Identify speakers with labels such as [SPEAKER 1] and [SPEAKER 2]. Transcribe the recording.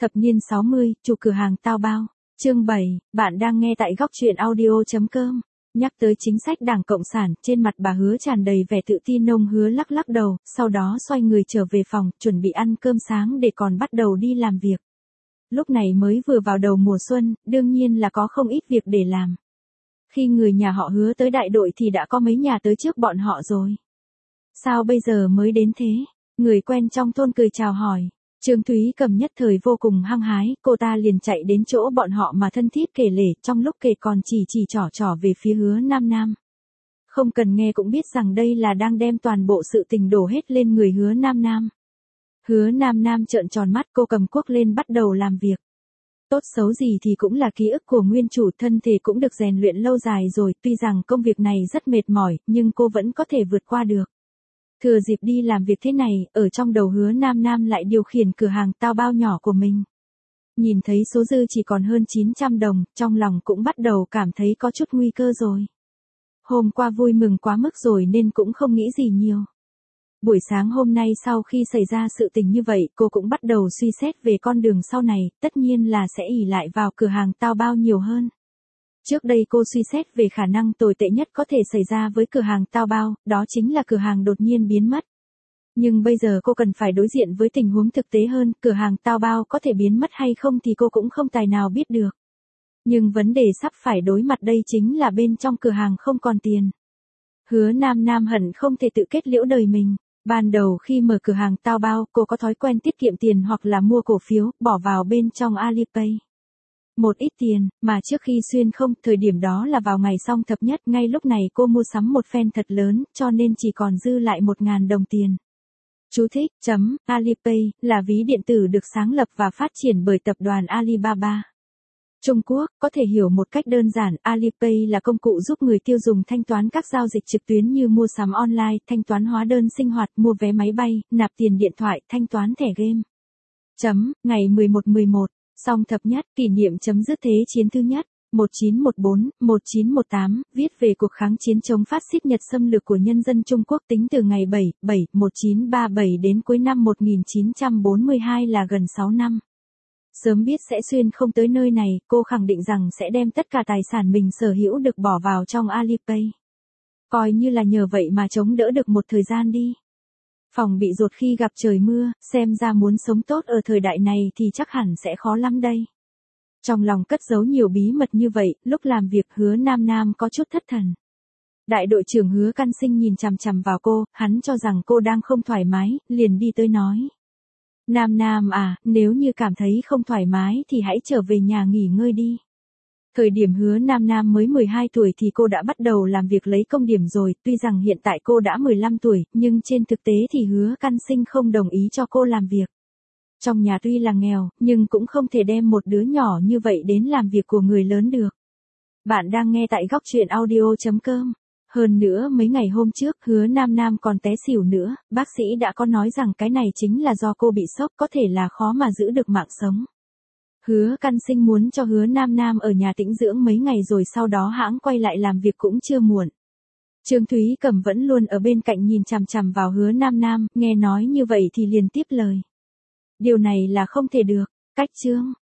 [SPEAKER 1] Thập niên 60, chủ cửa hàng tao bao. Chương 7, bạn đang nghe tại góc truyện audio.com. Nhắc tới chính sách Đảng Cộng sản, trên mặt bà Hứa tràn đầy vẻ tự tin. Ông Hứa lắc lắc đầu, sau đó xoay người trở về phòng, chuẩn bị ăn cơm sáng để còn bắt đầu đi làm việc. Lúc này mới vừa vào đầu mùa xuân, đương nhiên là có không ít việc để làm. Khi người nhà họ Hứa tới đại đội thì đã có mấy nhà tới trước bọn họ rồi. Sao bây giờ mới đến thế? Người quen trong thôn cười chào hỏi. Trương Thúy Cầm nhất thời vô cùng hăng hái, cô ta liền chạy đến chỗ bọn họ mà thân thiết kể lể, trong lúc kể còn chỉ trỏ về phía Hứa Nam Nam. Không cần nghe cũng biết rằng đây là đang đem toàn bộ sự tình đổ hết lên người Hứa Nam Nam. Hứa Nam Nam trợn tròn mắt, cô cầm cuốc lên bắt đầu làm việc. Tốt xấu gì thì cũng là ký ức của nguyên chủ, thân thể cũng được rèn luyện lâu dài rồi, tuy rằng công việc này rất mệt mỏi, nhưng cô vẫn có thể vượt qua được. Thừa dịp đi làm việc thế này, ở trong đầu Hứa Nam Nam lại điều khiển cửa hàng tao bao nhỏ của mình. Nhìn thấy số dư chỉ còn hơn 900 đồng, trong lòng cũng bắt đầu cảm thấy có chút nguy cơ rồi. Hôm qua vui mừng quá mức rồi nên cũng không nghĩ gì nhiều. Buổi sáng hôm nay sau khi xảy ra sự tình như vậy, cô cũng bắt đầu suy xét về con đường sau này, tất nhiên là sẽ ỷ lại vào cửa hàng tao bao nhiều hơn. Trước đây cô suy xét về khả năng tồi tệ nhất có thể xảy ra với cửa hàng tao bao, đó chính là cửa hàng đột nhiên biến mất. Nhưng bây giờ cô cần phải đối diện với tình huống thực tế hơn, cửa hàng tao bao có thể biến mất hay không thì cô cũng không tài nào biết được. Nhưng vấn đề sắp phải đối mặt đây chính là bên trong cửa hàng không còn tiền. Hứa Nam Nam hận không thể tự kết liễu đời mình. Ban đầu khi mở cửa hàng tao bao, cô có thói quen tiết kiệm tiền hoặc là mua cổ phiếu, bỏ vào bên trong Alipay. Một ít tiền, mà trước khi xuyên không, thời điểm đó là vào ngày Song Thập Nhất, ngay lúc này cô mua sắm một phen thật lớn, cho nên chỉ còn dư lại 1.000 đồng tiền. Chú thích, Alipay, là ví điện tử được sáng lập và phát triển bởi tập đoàn Alibaba. Trung Quốc, có thể hiểu một cách đơn giản, Alipay là công cụ giúp người tiêu dùng thanh toán các giao dịch trực tuyến như mua sắm online, thanh toán hóa đơn sinh hoạt, mua vé máy bay, nạp tiền điện thoại, thanh toán thẻ game. Ngày 11/11, Song Thập Nhất, kỷ niệm chấm dứt Thế chiến thứ nhất, 1914-1918, viết về cuộc kháng chiến chống phát xít Nhật xâm lược của nhân dân Trung Quốc tính từ ngày 7/7/1937 đến cuối năm 1942 là gần 6 năm. Sớm biết sẽ xuyên không tới nơi này, cô khẳng định rằng sẽ đem tất cả tài sản mình sở hữu được bỏ vào trong Alipay. Coi như là nhờ vậy mà chống đỡ được một thời gian đi. Phòng bị dột khi gặp trời mưa, xem ra muốn sống tốt ở thời đại này thì chắc hẳn sẽ khó lắm đây. Trong lòng cất giấu nhiều bí mật như vậy, lúc làm việc Hứa Nam Nam có chút thất thần. Đại đội trưởng Hứa Căn Sinh nhìn chằm chằm vào cô, hắn cho rằng cô đang không thoải mái, liền đi tới nói. Nam Nam à, nếu như cảm thấy không thoải mái thì hãy trở về nhà nghỉ ngơi đi. Thời điểm Hứa Nam Nam mới 12 tuổi thì cô đã bắt đầu làm việc lấy công điểm rồi, tuy rằng hiện tại cô đã 15 tuổi, nhưng trên thực tế thì Hứa Căn Sinh không đồng ý cho cô làm việc. Trong nhà tuy là nghèo, nhưng cũng không thể đem một đứa nhỏ như vậy đến làm việc của người lớn được. Bạn đang nghe tại góc truyện audio.com. Hơn nữa mấy ngày hôm trước Hứa Nam Nam còn té xỉu nữa, bác sĩ đã có nói rằng cái này chính là do cô bị sốc, có thể là khó mà giữ được mạng sống. Hứa Căn Sinh muốn cho Hứa Nam Nam ở nhà tĩnh dưỡng mấy ngày rồi sau đó hãng quay lại làm việc cũng chưa muộn. Trương Thúy Cầm vẫn luôn ở bên cạnh nhìn chằm chằm vào Hứa Nam Nam, nghe nói như vậy thì liền tiếp lời. Điều này là không thể được, cách Trương,